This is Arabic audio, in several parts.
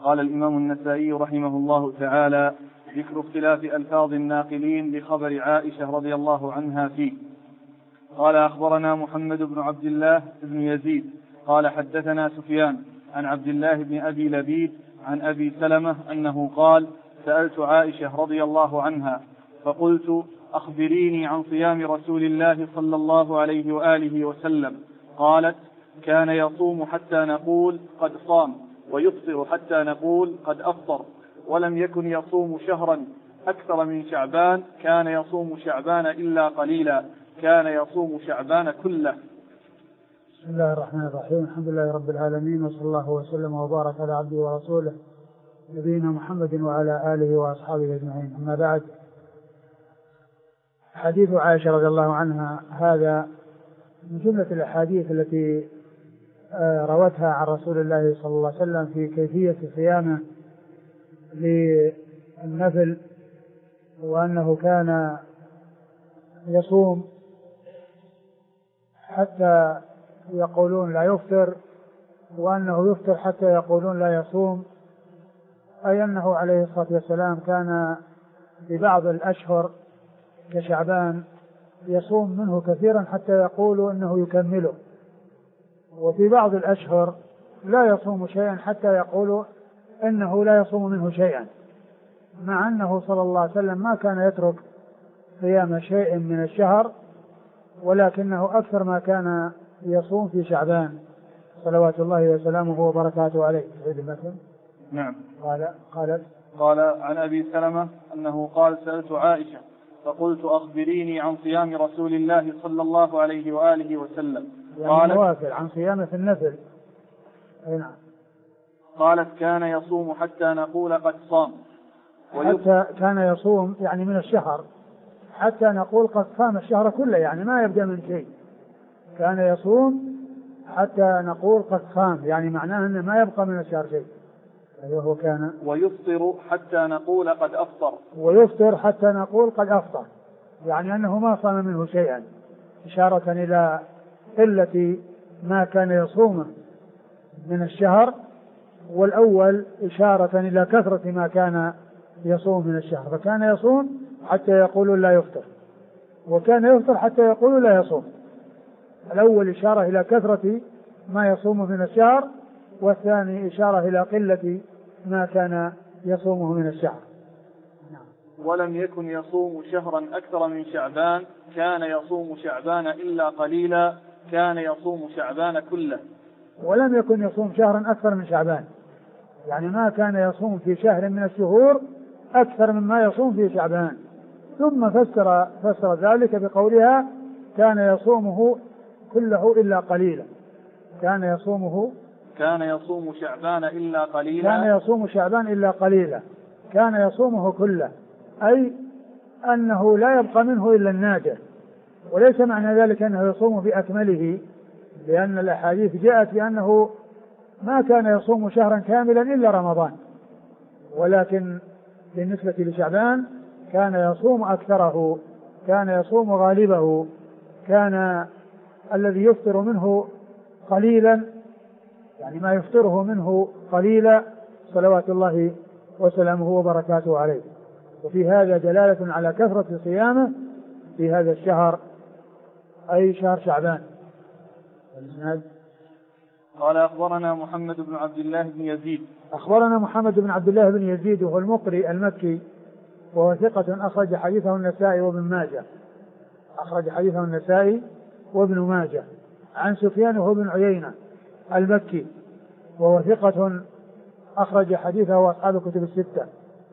قال الإمام النسائي رحمه الله تعالى: ذكر اختلاف ألفاظ الناقلين لخبر عائشة رضي الله عنها فيه. قال: أخبرنا محمد بن عبد الله بن يزيد قال: حدثنا سفيان عن عبد الله بن أبي لبيد عن أبي سلمة أنه قال: سألت عائشة رضي الله عنها فقلت: أخبريني عن صيام رسول الله صلى الله عليه وآله وسلم. قالت: كان يصوم حتى نقول قد صام، ويفطر حتى نقول قد أفطر، ولم يكن يصوم شهرا أكثر من شعبان، كان يصوم شعبان إلا قليلا، كان يصوم شعبان كله. بسم الله الرحمن الرحيم. الحمد لله رب العالمين، وصلى الله وسلم وبارك على عبده ورسوله نبينا محمد وعلى آله وأصحابه أجمعين. أما بعد، حديث عائشة رضي الله عنها هذا من جملة الأحاديث التي روتها عن رسول الله صلى الله عليه وسلم في كيفية صيامه للنفل، وأنه كان يصوم حتى يقولون لا يفطر، وأنه يفطر حتى يقولون لا يصوم، أي أنه عليه الصلاة والسلام كان في بعض الأشهر كشعبان يصوم منه كثيرا حتى يقولوا أنه يكمله، وفي بعض الأشهر لا يصوم شيئا حتى يقولوا أنه لا يصوم منه شيئا، مع أنه صلى الله عليه وسلم ما كان يترك صيام شيء من الشهر، ولكنه أكثر ما كان يصوم في شعبان صلوات الله وسلامه وبركاته عليه. نعم. قال عن أبي سلمة أنه قال: سألت عائشة فقلت: أخبريني عن صيام رسول الله صلى الله عليه وآله وسلم. يعني نوافل عن صيامه في النفل. نعم. قالت: كان يصوم حتى نقول قد صام. حتى كان يصوم يعني من الشهر حتى نقول قد صام الشهر كله، يعني ما يبدأ من شيء. كان يصوم حتى نقول قد صام، يعني معناه أنه ما يبقى من الشهر شيء. وهو كان ويفطر حتى نقول قد أفطر. ويفطر حتى نقول قد أفطر، يعني أنه ما صام منه شيئا، إشارة إلى قلة ما كان يصومه من الشهر، والأول إشارة إلى كثرة ما كان يصوم من الشهر. فكان يصوم حتى يقولوا لا يفطر، وكان يفطر حتى يقولوا لا يصوم. الأول إشارة إلى كثرة ما يصوم من الشهر، والثاني إشارة إلى قلة ما كان يصومه من الشهر. ولم يكن يصوم شهرا أكثر من شعبان، كان يصوم شعبان إلا قليلا، كان يصوم شعبان كله. ولم يكن يصوم شهرا أكثر من شعبان، يعني ما كان يصوم في شهر من الشهور أكثر مما يصوم في شعبان. ثم فسر ذلك بقولها: كان يصومه كله إلا قليلا. كان يصوم شعبان إلا قليلا. كان يصوم شعبان إلا قليلا، كان يصومه كله، أي أنه لا يبقى منه إلا النادر. وليس معنى ذلك أنه يصوم بأكمله، لأن الأحاديث جاءت بأنه ما كان يصوم شهرا كاملا إلا رمضان، ولكن بالنسبة لشعبان كان يصوم أكثره، كان يصوم غالبه، كان الذي يفطر منه قليلا، يعني ما يفطره منه قليلا، صلوات الله وسلامه وبركاته عليه. وفي هذا دلالة على كثرة صيامه في هذا الشهر، أي شهر شعبان. قال: أخبرنا محمد بن عبد الله بن يزيد. أخبرنا محمد بن عبد الله بن يزيد، وهو المقري المكي، وهو ثقة أخرج حديثه النسائي وابن ماجه. أخرج حديثه النسائي وابن ماجه. عن سفيان وهو بن عيينة المكي، وهو ثقة أخرج حديثه أصحاب الكتب الستة.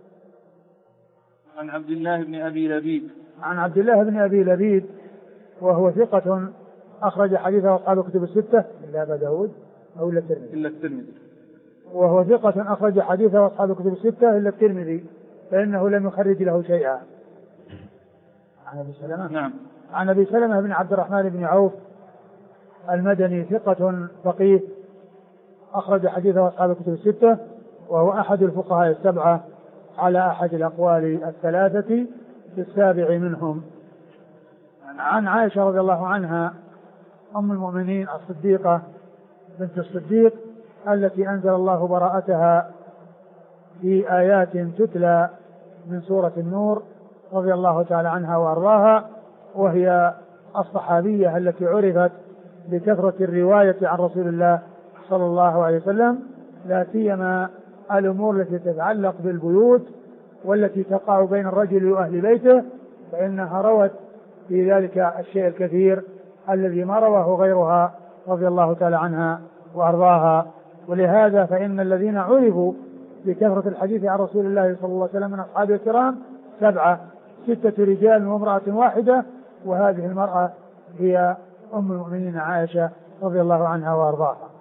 عن عبد الله بن أبي لبيد. عن عبد الله بن أبي لبيد، وهو ثقة أخرج حديثه أصحاب الكتب الستة إلا أبا داود أو إلا الترمذي. وهو ثقة أخرج حديثه أصحاب الكتب الستة إلا الترمذي، فإنه لم يخرج له شيئا. عن أبي سلمة. نعم. عن أبي سلمة بن عبد الرحمن بن عوف المدني، ثقة فقيه أخرج حديثه أصحاب الكتب الستة، وهو أحد الفقهاء السبعة على أحد الأقوال الثلاثة في السابع منهم. عن عائشة رضي الله عنها أم المؤمنين الصديقة بنت الصديق التي أنزل الله براءتها في آيات تتلى من سورة النور رضي الله تعالى عنها وأرضاها، وهي الصحابية التي عرفت بكثرة الرواية عن رسول الله صلى الله عليه وسلم، لا سيما الأمور التي تتعلق بالبيوت والتي تقع بين الرجل وأهل بيته، فإنها روت في ذلك الشيء الكثير الذي ما رواه غيرها رضي الله تعالى عنها وأرضاها. ولهذا فإن الذين عرفوا بكثرة الحديث عن رسول الله صلى الله عليه وسلم من أصحابه الكرام 7 6 رجال وامرأة واحدة، وهذه المرأة هي أم المؤمنين عائشة رضي الله عنها وأرضاها.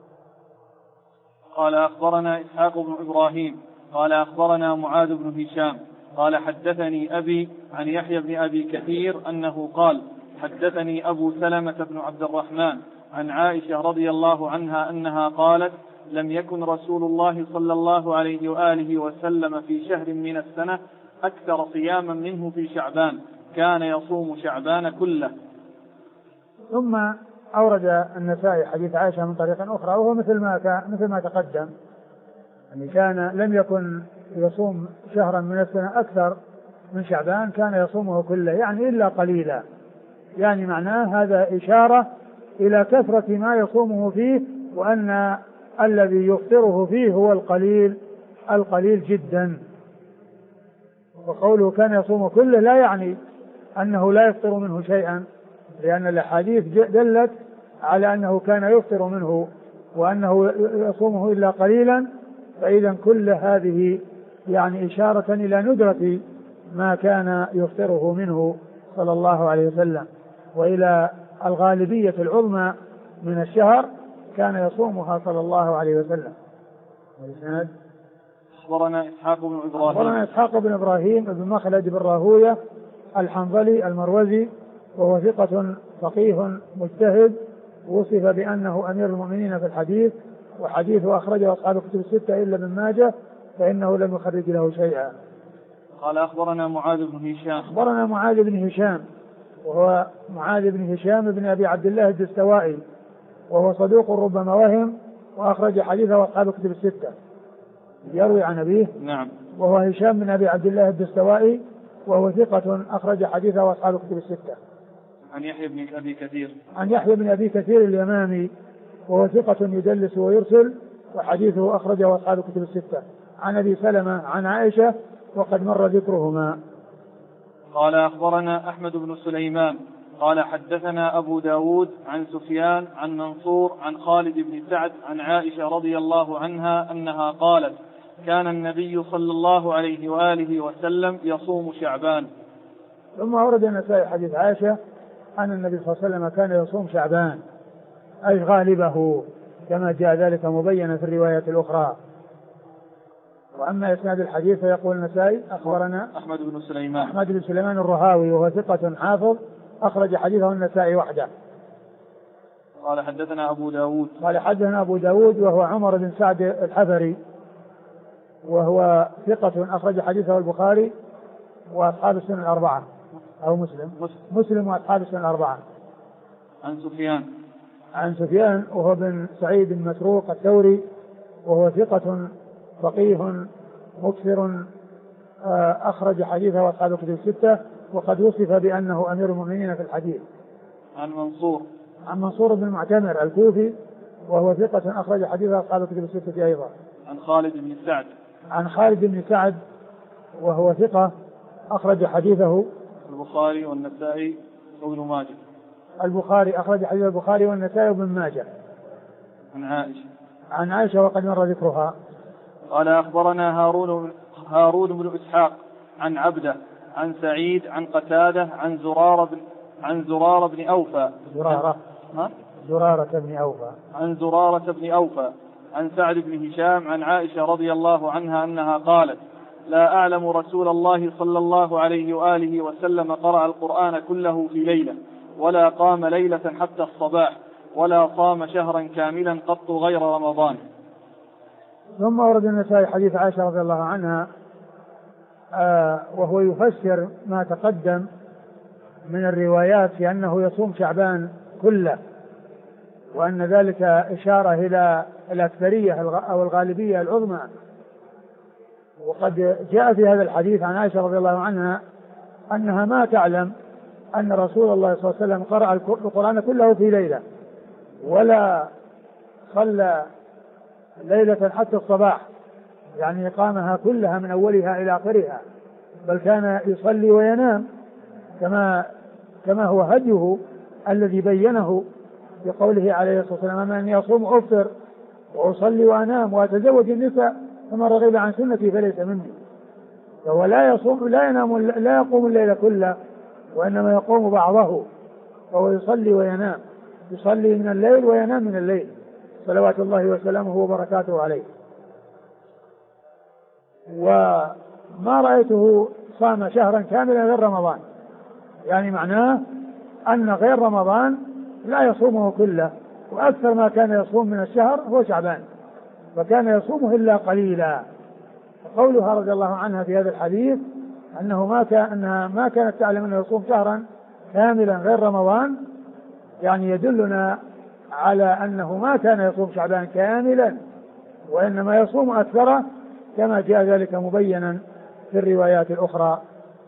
قال أخبرنا إسحاق بن إبراهيم قال أخبرنا معاذ بن هشام قال حدثني أبي عن يحيى بن أبي كثير أنه قال حدثني أبو سلمة بن عبد الرحمن عن عائشة رضي الله عنها أنها قالت لم يكن رسول الله صلى الله عليه وآله وسلم في شهر من السنة أكثر صياما منه في شعبان، كان يصوم شعبان كله. ثم أورد النسائي حديث عائشة من طريق أخرى، وهو مثل ما تقدم، يعني كان لم يكن يصوم شهرا من السنة أكثر من شعبان، كان يصومه كله يعني إلا قليلا، يعني معناه هذا إشارة إلى كثرة ما يصومه فيه، وأن الذي يفطره فيه هو القليل جدا. وقوله كان يصوم كله لا يعني أنه لا يفطر منه شيئا، لأن الأحاديث دلت على أنه كان يفطر منه وأنه يصومه إلا قليلا، فإذا كل هذه يعني إشارة إلى ندرة ما كان يفطره منه صلى الله عليه وسلم، وإلى الغالبية العظمى من الشهر كان يصومها صلى الله عليه وسلم. أخبرنا إسحاق بن إبراهيم بن مخلد بن راهوية الحنظلي المروزي، وهو ثقة فقيه مجتهد، وصف بأنه أمير المؤمنين في الحديث، وحديثه أخرجه أصحاب الكتب الستة إلا ابن ماجه فإنه لم يخرج له شيئا. قال أخبرنا معاذ بن هشام وهو معاذ بن هشام بن أبي عبد الله الدستوائي، وهو صدوق ربما وهم، وأخرج حديثه أصحاب الكتب الستة، يروي عن أبيه. نعم. وهو هشام بن أبي عبد الله الدستوائي، وهو ثقة أخرج حديثه أصحاب الكتب الستة. عن يحيى بن أبي كثير اليمامي، وهو ثقة يدلس ويرسل، وحديثه أخرجه أصحاب الكتب الستة. عن أبي سلمة عن عائشة وقد مر ذكرهما. قال أخبرنا أحمد بن سليمان قال حدثنا أبو داود عن سفيان عن منصور عن خالد بن سعد عن عائشة رضي الله عنها أنها قالت كان النبي صلى الله عليه وآله وسلم يصوم شعبان. ثم ورد النسائي حديث عائشة أن النبي صلى الله عليه وسلم كان يصوم شعبان أي غالبه، كما جاء ذلك مبينا في الروايات الأخرى. وأما إسناد الحديث فيقول النسائي أخبرنا أحمد بن سليمان الرهاوي، وهو ثقة حافظ أخرج حديثه النسائي وحده. قال حدثنا أبو داود وهو عمر بن سعد الحفري، وهو ثقة أخرج حديثه البخاري وأصحاب السنن الأربعة، أو مسلم وأصحاب السنن الأربعة. عن سفيان وهو بن سعيد بن مسروق الثوري، وهو ثقة فقيه مكثر أخرج حديثه وأصحاب الكتب الستة، وقد وصف بأنه أمير المؤمنين في الحديث. عن منصور بن المعتمر الكوفي، وهو ثقة أخرج حديثه أصحاب الكتب الستة أيضا. عن خالد بن سعد وهو ثقة أخرج حديثه البخاري والنسائي وابن ماجه. أخرج حديث البخاري والنسائي وابن ماجه. عن عائشة وقد مر ذكرها. قال أخبرنا هارون بن إسحاق عن عبده عن سعيد عن قتادة عن زرارة بن أوفى عن سعد بن هشام عن عائشة رضي الله عنها أنها قالت لا أعلم رسول الله صلى الله عليه وآله وسلم قرأ القرآن كله في ليلة، ولا قام ليلة حتى الصباح، ولا صام شهرا كاملا قط غير رمضان. ثم ورد النسائي حديث عائشة رضي الله عنها وهو يفسر ما تقدم من الروايات في أنه يصوم شعبان كله، وأن ذلك إشارة إلى الأكثرية أو الغالبية العظمى وقد جاء في هذا الحديث عن عائشة رضي الله عنها أنها ما تعلم أن رسول الله صلى الله عليه وسلم قرأ القرآن كله في ليلة، ولا صلى ليلة حتى الصباح، يعني قامها كلها من أولها إلى آخرها، بل كان يصلي وينام كما هو هديه الذي بينه بقوله عليه الصلاة والسلام: أما أني أصوم وأفطر وأصلي وأنام وأتزوج النساء فمن رغب عن سنتي فليس مني. فهو لا يصوم لا ينام لا يقوم الليل كله، وإنما يقوم بعضه، فهو يصلي وينام، يصلي من الليل وينام من الليل صلوات الله وسلامه وبركاته عليه. وما رأيته صام شهرا كاملا غير رمضان، يعني معناه أن غير رمضان لا يصومه كله، وأكثر ما كان يصوم من الشهر هو شعبان، فكان يصومه إلا قليلا. وقولها رضي الله عنها في هذا الحديث أنها ما كانت تعلم أنه يصوم شهرا كاملا غير رمضان، يعني يدلنا على أنه ما كان يصوم شعبان كاملا، وإنما يصوم أكثره كما جاء ذلك مبينا في الروايات الأخرى.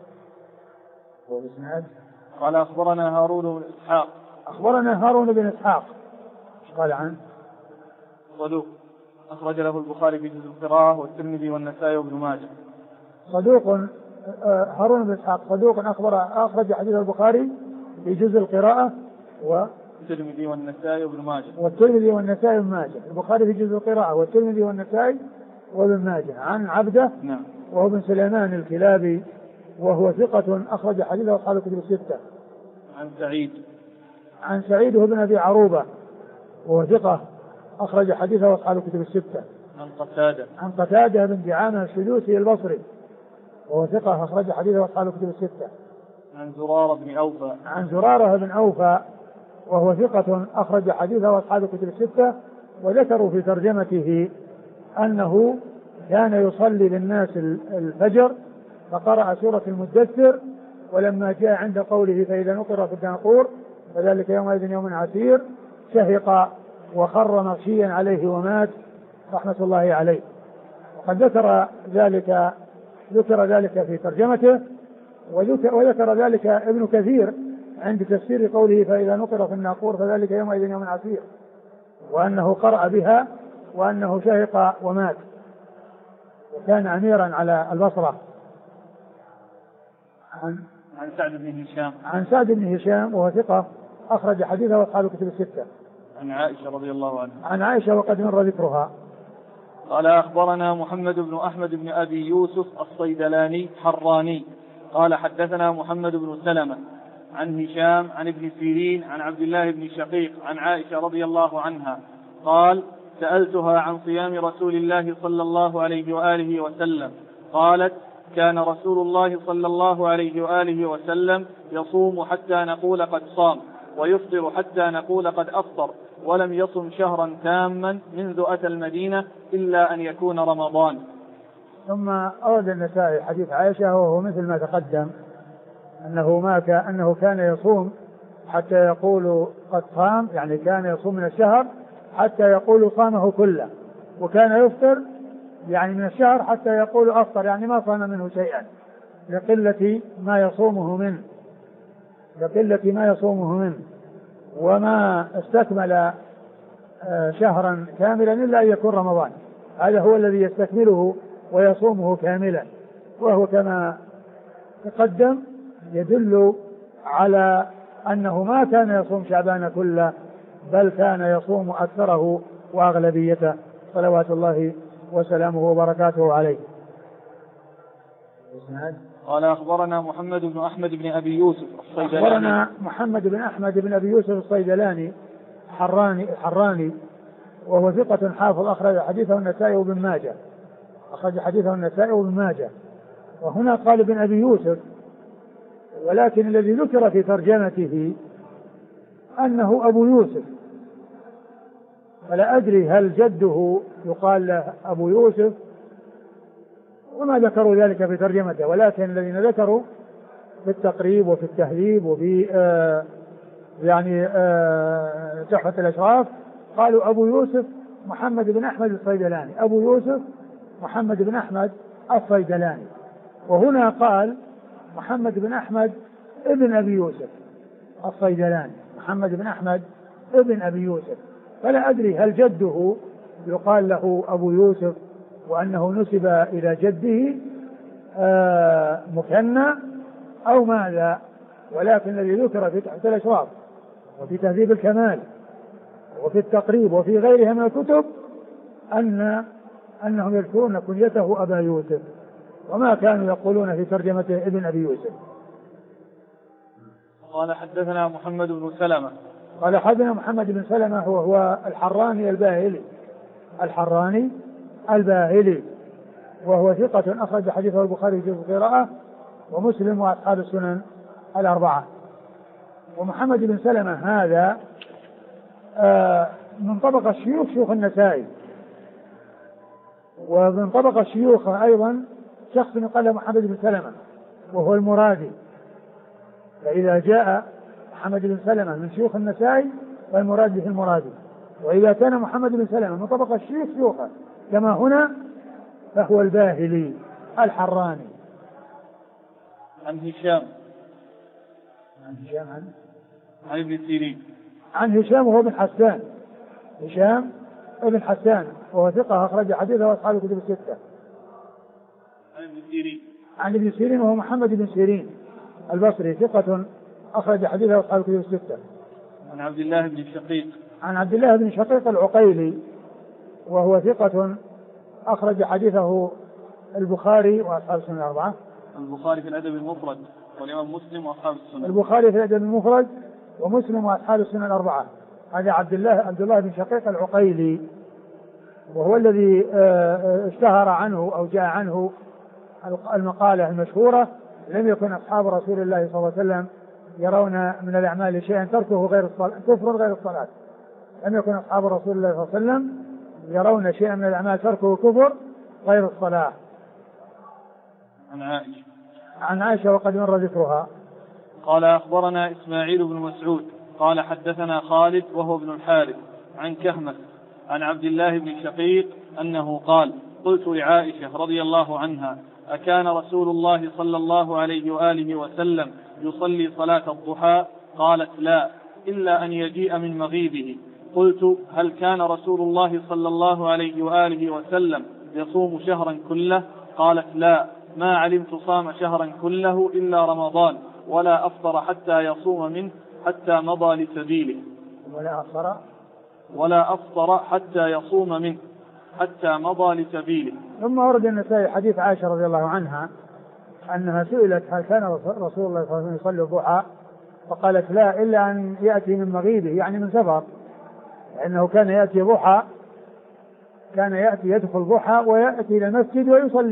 قال أخبرنا هارون بن إسحاق. أخبرنا هارون بن إسحاق قال عنه صدوق أخرج له البخاري في جزء القراءة والترمذي والنسائي وابن ماجه. صدوق هارون بن إسحاق صدوق أخرج حديث البخاري في جزء القراءة والترمذي والنسائي وابن ماجه. والترمذي والنسائي وابن ماجه. البخاري في جزء القراءة والترمذي والنسائي وابن ماجه. عن عبده نعم. وهو بن سليمان الكلابي وهو ثقة أخرج حديثه أصحاب الكتب الستة. عن سعيد بن أبي عروبة وهو ثقة أخرج حديثه أصحاب الكتب الستة. عن قتادة بن دعامة السدوسي البصري وهو ثقة أخرج حديثه أصحاب الكتب الستة. عن زرارة بن أوفى وهو ثقة أخرج حديثه أصحاب الكتب الستة. وذكروا في ترجمته أنه كان يصلي بالناس الفجر فقرأ سورة المدثر، ولما جاء عند قوله فإذا نقر في الناقور فذلك يومئذ يوم عسير شهق وخر مغشيا عليه ومات رحمة الله عليه. وقد ذكر ذلك في ترجمته، وذكر ذلك ابن كثير عند تفسير قوله فإذا نقر في الناقور فذلك يومئذ يوم عسير، وأنه قرأ بها وأنه شهق ومات، وكان أميرا على البصرة. عن سعد بن هشام وهو ثقة أخرج حديثه أصحاب الكتب الستة. عن عائشة رضي الله عنها. عن عائشة وقد مر ذكرها. قال أخبرنا محمد بن أحمد بن أبي يوسف الصيدلاني حراني قال حدثنا محمد بن سلمة عن هشام عن ابن سيرين عن عبد الله بن شقيق عن عائشة رضي الله عنها قال سألتها عن صيام رسول الله صلى الله عليه وآله وسلم قالت كان رسول الله صلى الله عليه وآله وسلم يصوم حتى نقول قد صام ويفطر حتى نقول قد أفطر ولم يصم شهرا تاما منذ أتى المدينة إلا أن يكون رمضان. ثم أورد النسائي حديث عائشة وهو مثل ما تقدم أنه كان يصوم حتى يقول قد صام، يعني كان يصوم من الشهر حتى يقول صامه كله، وكان يفطر يعني من الشهر حتى يقول أفطر، يعني ما صام منه شيئا لقلة ما يصومه منه وما استكمل شهرا كاملا إلا أن يكون رمضان، هذا هو الذي يستكمله ويصومه كاملا، وهو كما تقدم يدل على أنه ما كان يصوم شعبان كله بل كان يصوم أكثره وأغلبيته صلوات الله وسلامه وبركاته عليه. قال أخبرنا محمد بن أحمد بن أبي يوسف الصيدلاني. أخبرنا محمد بن أحمد بن أبي يوسف الصيدلاني حراني وهو ثقة حافظ أخرج حديثه النسائي وابن ماجه. وهنا قال ابن أبي يوسف، ولكن الذي ذكر في ترجمته أنه أبو يوسف، فلا أدري هل جده يقال له أبو يوسف، وما ذكروا ذلك في ترجمته، ولكن الذين ذكروا في التقريب وفي التهذيب وفي تحفة الأشراف قالوا أبو يوسف محمد بن أحمد الصيدلاني، أبو يوسف محمد بن أحمد الصيدلاني. وهنا قال محمد بن أحمد ابن أبي يوسف الصيدلاني، محمد بن أحمد ابن أبي يوسف. فلا أدري هل جده يقال له أبو يوسف وأنه نسب إلى جده مثنى أو ماذا، ولكن الذي ذكر في تحت الأشراف وفي تهذيب الكمال وفي التقريب وفي غيرها من الكتب أنهم يذكرون كنيته أبا يوسف، وما كانوا يقولون في ترجمته ابن أبي يوسف. قال حدثنا محمد بن سلمة. قال حدثنا محمد بن سلمة هو الحراني الباهلي وهو ثقة أخرج حديثه البخاري في القراءة ومسلم وأصحاب السنن الأربعة. ومحمد بن سلمة هذا من طبقة شيوخ النسائي، ومن طبقة الشيوخ أيضا شخص يقال محمد بن سلمة وهو المرادي. فإذا جاء محمد بن سلمة من شيوخ النسائي فالمراد به المرادي، وإذا كان محمد بن سلمة من طبقة شيوخه كما هنا فهو الباهلي الحراني. عن هشام عن ابن سيرين. عن هشام وهو بن حسان، هشام ابن حسان وهو ثقة أخرج حديثه وأصحاب الكتب الستة. عن ابن سيرين وهو محمد بن سيرين البصري ثقة أخرج حديثه وأصحاب الكتب الستة. عن عبد الله بن شقيق. عن عبد الله بن شقيق العقيلي وهو ثقة أخرج حديثه البخاري وأصحاب السنن الأربعة. البخاري في الأدب المفرد والإمام مسلم وأصحاب السنن. البخاري في الأدب المفرد ومسلم وأصحاب السنن الأربعة. هذا عبد الله بن شقيق العقيلي، وهو الذي اشتهر عنه أو جاء عنه المقالة المشهورة: لم يكن أصحاب رسول الله صلى الله عليه وسلم يرون من الأعمال شيئا تركه غير الصلاة كفر غير الصلاة. لم يكن أصحاب رسول الله صلى الله عليه وسلم يرون شيئا من الأعمال تركه كفر غير الصلاة. عن عائشة وقد مر ذكرها. قال أخبرنا إسماعيل بن مسعود قال حدثنا خالد وهو ابن الحارث عن كهمة عن عبد الله بن شقيق أنه قال: قلت لعائشة رضي الله عنها: أكان رسول الله صلى الله عليه وآله وسلم يصلي صلاة الضحى؟ قالت: لا، إلا أن يجيء من مغيبه. قلت: هل كان رسول الله صلى الله عليه وآله وسلم يصوم شهرا كله؟ قالت: لا، ما علمت صام شهرا كله إلا رمضان، ولا أفطر حتى يصوم منه حتى مضى لسبيله. ولا أفطر حتى يصوم منه حتى مضى لسبيله. ثم ورد النسائي حديث عائشة رضي الله عنها أنها سئلت: هل كان رسول الله صلى الله عليه وسلم يصلي الضحى؟ فقالت: لا، إلا أن يأتي من مغيبه، يعني من سفر، لأنه كان يأتي ضحى، كان يأتي يدخل ضحى ويأتي إلى المسجد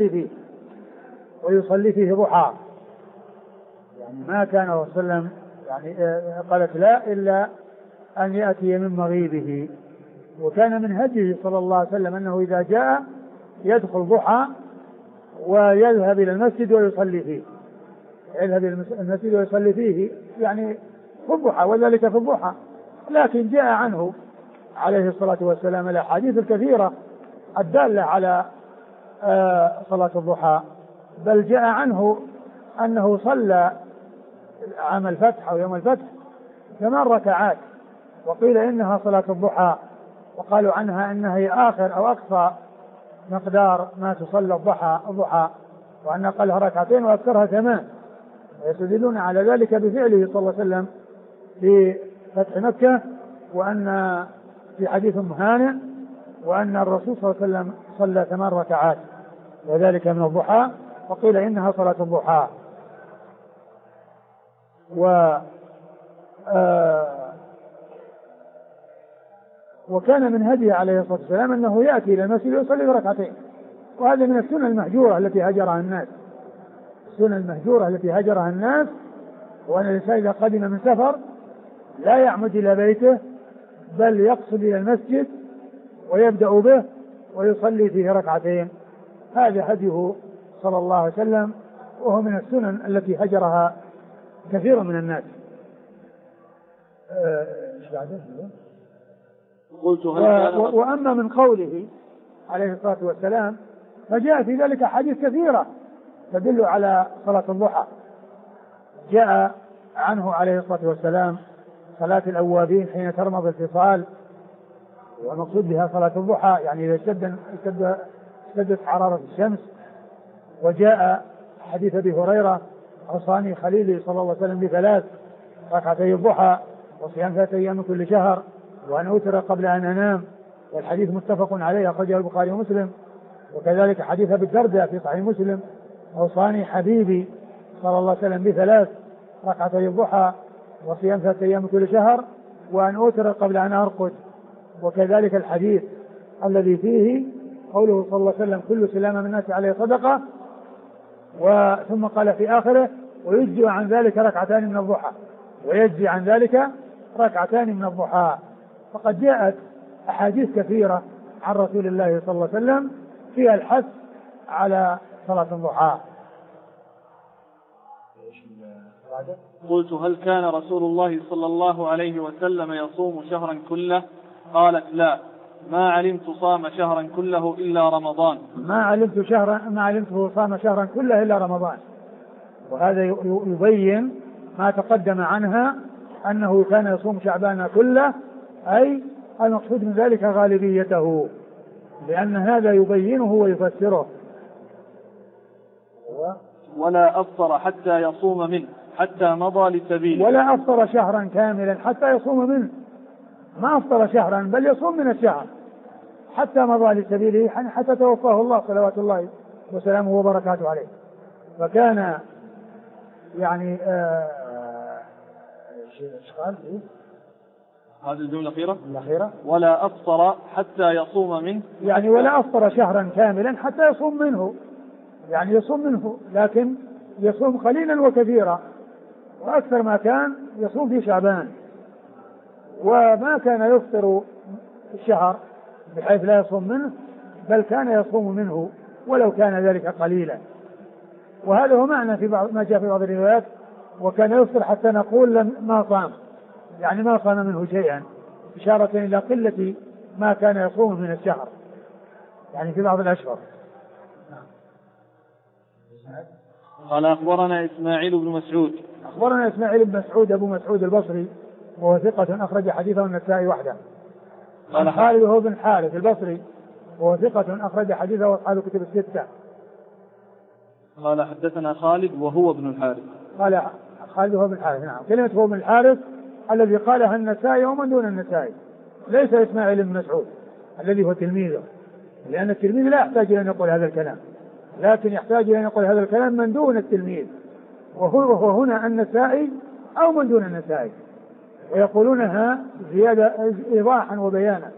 ويصلي فيه ضحى، يعني ما كان رسول الله صلى الله عليه وسلم، يعني قالت: لا، إلا أن يأتي من مغيبه. وكان من هديه صلى الله عليه وسلم أنه إذا جاء يدخل ضحى ويذهب إلى المسجد ويصلي فيه، يذهب إلى المسجد ويصلي فيه يعني في الضحى، وذلك في الضحى. لكن جاء عنه عليه الصلاة والسلام الأحاديث الكثيرة الدالة على صلاة الضحى، بل جاء عنه أنه صلى عام الفتح أو يوم الفتح 8 ركعات، وقيل إنها صلاة الضحى، وقالوا عنها إنها هي آخر أو أقصى مقدار ما تصلى الضحى، وأن أقلها 2 ركعتين وأكثرها 8. ويستدلون على ذلك بفعله صلى الله عليه وسلم في فتح مكة، وأن في حديث مهانئ وأن الرسول صلى الله عليه وسلم صلى 8 ركعات وذلك من الضحى، وقيل إنها صلاة الضحى. وكان من هديه عليه الصلاة والسلام أنه يأتي إلى المسجد ويصلي 2 ركعتين، وهذا من السنة المهجورة التي هجرها الناس، السنة المهجورة التي هجرها الناس، وأن الإنسان إذا قدم من سفر لا يعمد إلى بيته بل يقصد إلى المسجد ويبدأ به ويصلي فيه 2 ركعتين. هذا هديه صلى الله عليه وسلم، وهو من السنن التي هجرها كثير من الناس. وأما من قوله عليه الصلاة والسلام فجاء في ذلك أحاديث كثيرة تدل على صلاة الضحى. جاء عنه عليه الصلاة والسلام صلاة الأوابين حين ترمض الفصال، والمقصود بها صلاة الضحى يعني إذا اشتدت حرارة الشمس. وجاء حديث أبي هريرة أوصاني خليلي صلى الله عليه وسلم بثلاث: ركعتي الضحى، وصيام 3 أيام من كل شهر، وأن أوتر قبل أن أنام. والحديث متفق عليه أخرجه البخاري ومسلم. وكذلك حديث أبي الدرداء في صحيح مسلم: أوصاني حبيبي صلى الله عليه وسلم بثلاث: ركعتي الضحى، وصيام 3 أيام من كل شهر، وأن أوتر قبل أن أرقد. وكذلك الحديث الذي فيه قوله صلى الله عليه وسلم: كل سلام من الناس عليه صدقة، ثم قال في آخره: ويجزي عن ذلك ركعتان من الضحى، ويجزي عن ذلك ركعتان من الضحى. فقد جاءت أحاديث كثيرة عن رسول الله صلى الله عليه وسلم فيها الحث على صلاة الضحى. قلت: هل كان رسول الله صلى الله عليه وسلم يصوم شهرا كله؟ قالت: لا، ما علمت صام شهرا كله إلا رمضان. ما علمته صام شهرا كله إلا رمضان. وهذا يبين ما تقدم عنها أنه كان يصوم شعبان كله، أي المقصود من ذلك غالبيته، لأن هذا يبينه ويفسره. ولا أفطر حتى يصوم منه حتى مضى لسبيله. ولا أفطر شهرا كاملا حتى يصوم منه، ما أفطر شهرا بل يصوم من الشهر حتى مضى لسبيله، حتى توفاه الله صلوات الله وسلامه وبركاته عليه. فكان يعني هذه الجملة الأخيرة ولا أفطر حتى يصوم منه، يعني ولا أفطر شهرا كاملا حتى يصوم منه، يعني يصوم منه، لكن يصوم قليلا وكثيرا، وأكثر ما كان يصوم في شعبان، وما كان يفطر الشهر بحيث لا يصوم منه، بل كان يصوم منه ولو كان ذلك قليلا. وهذا هو معنى في بعض ما جاء في بعض الروايات: وكان يفطر حتى نقول ما صام، يعني ما صام منه شيئا، إشارة إلى قلة ما كان يصوم من الشهر، يعني في بعض الأشهر. قال: أخبرنا إسماعيل بن مسعود. أخبرنا إسماعيل بن مسعود أبو مسعود البصري، وهو ثقة أخرج حديثه النسائي وحده. قال خالد هو بن حارث البصري، وهو ثقة أخرج حديثه أصحاب الكتب الستة. قال: حدثنا خالد وهو ابن الحارث. قال خالد هو بن الحارث، نعم. كلمة هو بن الحارث الذي قالها النسائي ومن دون النسائي، ليس إسماعيل بن مسعود الذي هو تلميذه، لأن التلميذ لا يحتاج إلى أن يقول هذا الكلام، لكن يحتاج إلى أن يقول هذا الكلام من دون التلميذ، وهو هنا النسائي أو من دون النسائي، ويقولونها زيادة إيضاحا وبيانا،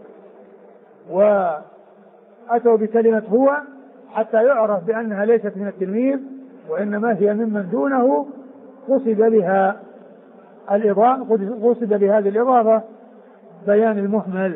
وأتوا بكلمة هو حتى يعرف بأنها ليست من التلميذ، وإنما هي ممن دونه قصد بها الإضافة، قصد بهذه الإضافة بيان المهمل.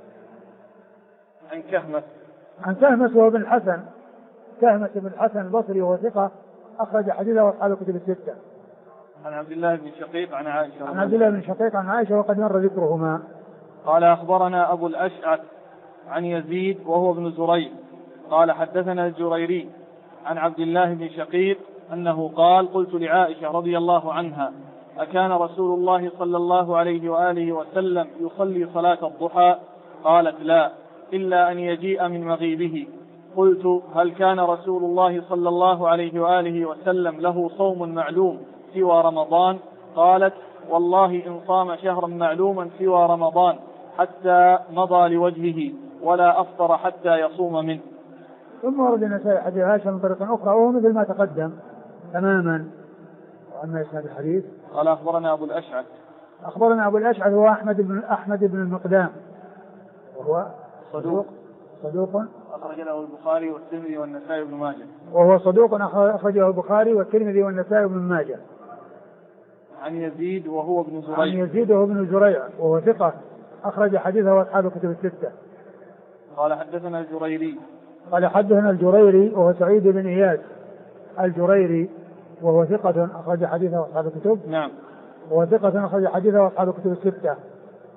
عن كهمس وهو بن الحسن، كهمس بن الحسن البصري وهو ثقة أخرج حديثه أصحاب الكتب الستة. عن عبد الله بن شقيق عن عائشة. عن عبد الله بن شقيق عن عائشة وقد مر ذكرهما. قال: أخبرنا أبو الأشعث عن يزيد وهو ابن زريع قال: حدثنا الجريري عن عبد الله بن شقيق أنه قال: قلت لعائشة رضي الله عنها: أكان رسول الله صلى الله عليه وآله وسلم يصلي صلاة الضحى؟ قالت: لا، إلا أن يجيء من مغيبه. قلت: هل كان رسول الله صلى الله عليه وآله وسلم له صوم معلوم سوى رمضان؟ قالت: والله إن صام شهرا معلوما سوى رمضان حتى مضى لوجهه ولا أفطر حتى يصوم منه. ثم ورد النسائي حديث عائشة من طريق أخرى وهو مثل ما تقدم تماما. وأما إسناد الحديث قال: أخبرنا أبو الأشعث. أخبرنا أبو الأشعث هو أحمد بن المقدام، وهو صدوق أخرج له البخاري والترمذي والنسائي بن ماجه. وهو صدوق أخرجه البخاري والترمذي والنسائي بن ماجه. عن يزيد وهو ابن زريع. عن يزيد وهو ابن زريع وهو ثقة أخرج حديثه أصحاب الكتب الستة. قال: حدثنا الجريري. قال: حدثنا الجريري وهو سعيد بن إياس الجريري وهو ثقة أخرج حديثه أصحاب الكتب. نعم. وهو ثقة أخرج حديثه أصحاب الكتب الستة.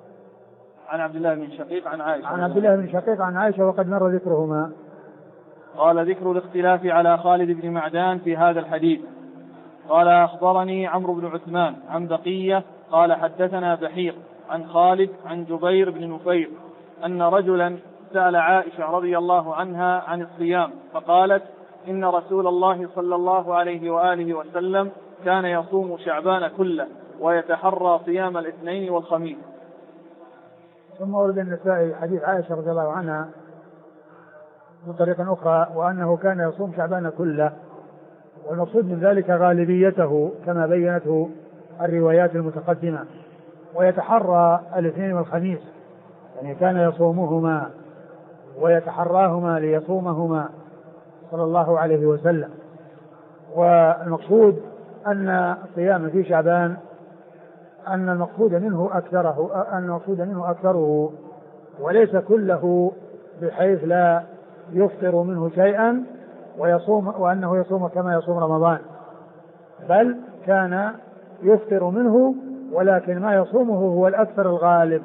عن عبد الله بن شقيق عن عائشة. عن عبد الله بن شقيق عن عائشة وقد مر ذكرهما. قال ذكر الاختلاف على خالد بن معدان في هذا الحديث. قال أخبرني عمرو بن عثمان عن بقية قال حدثنا بحير عن خالد عن جبير بن نفير أن رجلا سأل عائشة رضي الله عنها عن الصيام فقالت إن رسول الله صلى الله عليه وآله وسلم كان يصوم شعبان كله ويتحرى صيام الاثنين والخميس. ثم ورد النسائي حديث عائشة رضي الله عنها بطريقة أخرى وأنه كان يصوم شعبان كله، والمقصود من ذلك غالبيته كما بينته الروايات المتقدمة، ويتحرى الاثنين والخميس، يعني كان يصومهما ويتحراهما ليصومهما صلى الله عليه وسلم. والمقصود أن الصيام في شعبان أن المقصود منه أكثره وليس كله، بحيث لا يفطر منه شيئا ويصوم وأنه يصوم كما يصوم رمضان، بل كان يفطر منه ولكن ما يصومه هو الأكثر الغالب.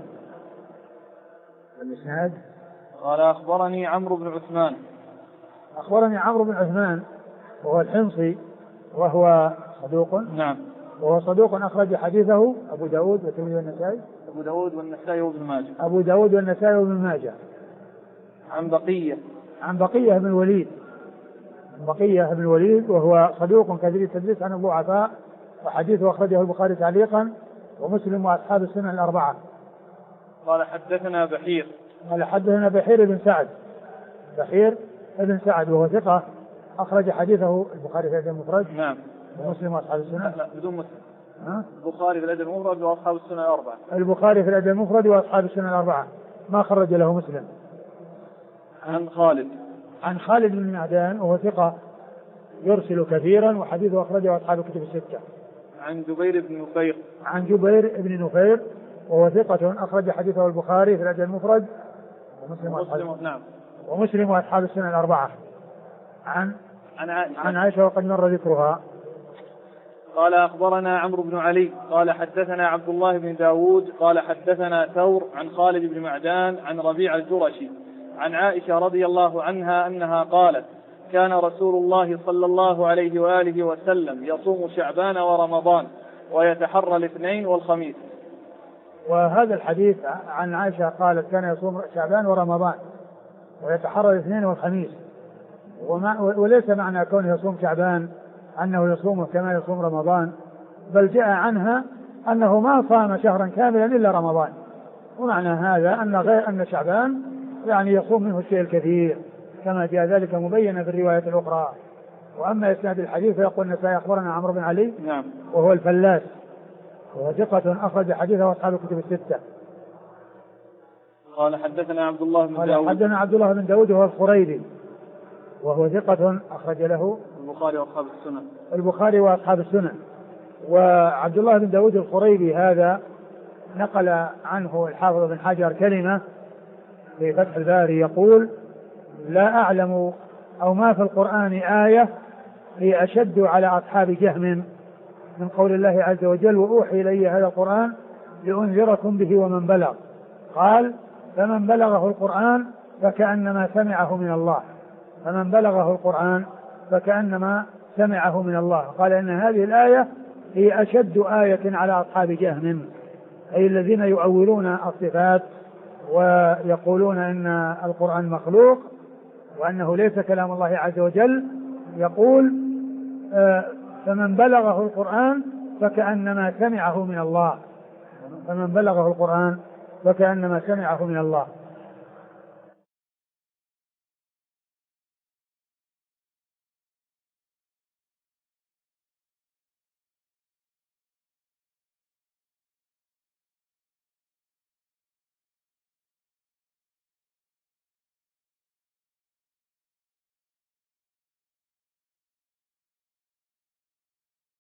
الإسناد قال أخبرني عمرو بن عثمان. أخبرني عمرو بن عثمان وهو الحمصي وهو صدوق. نعم. وهو صدوق أخرج حديثه أبو داود والترمذي والنسائي. أبو داود والنسائي وابن ماجه. أبو داود والنسائي وابن ماجه. عن بقية. عن بقية بن الوليد. بقية بن الوليد وهو صدوق كثير التدليس عن الضعفاء، وحديثه أخرجه البخاري تعليقا ومسلم وأصحاب السنن الأربعة. قال حدثنا بحير. قال حدثنا بحير بن سعد. بحير بن سعد وهو ثقة أخرج حديثه البخاري في الأدب المفرد. نعم. ومسلم وأصحاب السنن. لا بدون مسلم. البخاري في الأدب المفرد وأصحاب السنن الأربعة. البخاري في الأدب المفرد وأصحاب السنن الأربعة ما خرج له مسلم. عن خالد. عن خالد بن معدان وهو ثقة يرسل كثيرا وحديثه أخرجه أصحاب الكتب الستة. عن جبير بن نفير. عن جبير بن نفير وهو ثقة أخرج حديثه البخاري في الأدب المفرد ومسلم وأصحاب السنن الأربعة. عن عائشة وقد مر ذكرها. قال أخبرنا عمرو بن علي قال حدثنا عبد الله بن داود قال حدثنا ثور عن خالد بن معدان عن ربيع الجرشي عن عائشة رضي الله عنها أنها قالت كان رسول الله صلى الله عليه وآله وسلم يصوم شعبان ورمضان ويتحرى الاثنين والخميس. وهذا الحديث عن عائشة قالت كان يصوم شعبان ورمضان ويتحرى الاثنين والخميس، وليس معنى كونه يصوم شعبان أنه يصومه كما يصوم رمضان، بل جاء عنها أنه ما صام شهرا كاملا إلا رمضان، ومعنى هذا أن شعبان يعني يصوم منه الشيء الكثير كما جاء ذلك مبينا في الرواية الأخرى. وأما إسناد الحديث فيقول النسائي أخبرنا عمرو بن علي. نعم. وهو الفلاس وهو ثقة أخرج حديثه أصحاب الكتب الستة. قال حدثنا عبد الله بن داود. حدثنا عبد الله بن داود وهو الخريبي وهو ثقة أخرج له البخاري وأصحاب السنن. البخاري وأصحاب السنن. وعبد الله بن داود الخريبي هذا نقل عنه الحافظ بن حجر كلمة في فتح الباري يقول لا أعلم أو ما في القرآن آية هي أشد على أصحاب جهم من قول الله عز وجل وأوحي إلي هذا القرآن لأنذركم به ومن بلغ. قال فمن بلغه القرآن فكأنما سمعه من الله. فمن بلغه القرآن فكأنما سمعه من الله. قال إن هذه الآية هي أشد آية على أصحاب جهم، أي الذين يؤولون الصفات ويقولون إن القرآن مخلوق وأنه ليس كلام الله عز وجل. يقول فمن بلغه القرآن فكأنما سمعه من الله. فمن بلغه القرآن فكأنما سمعه من الله.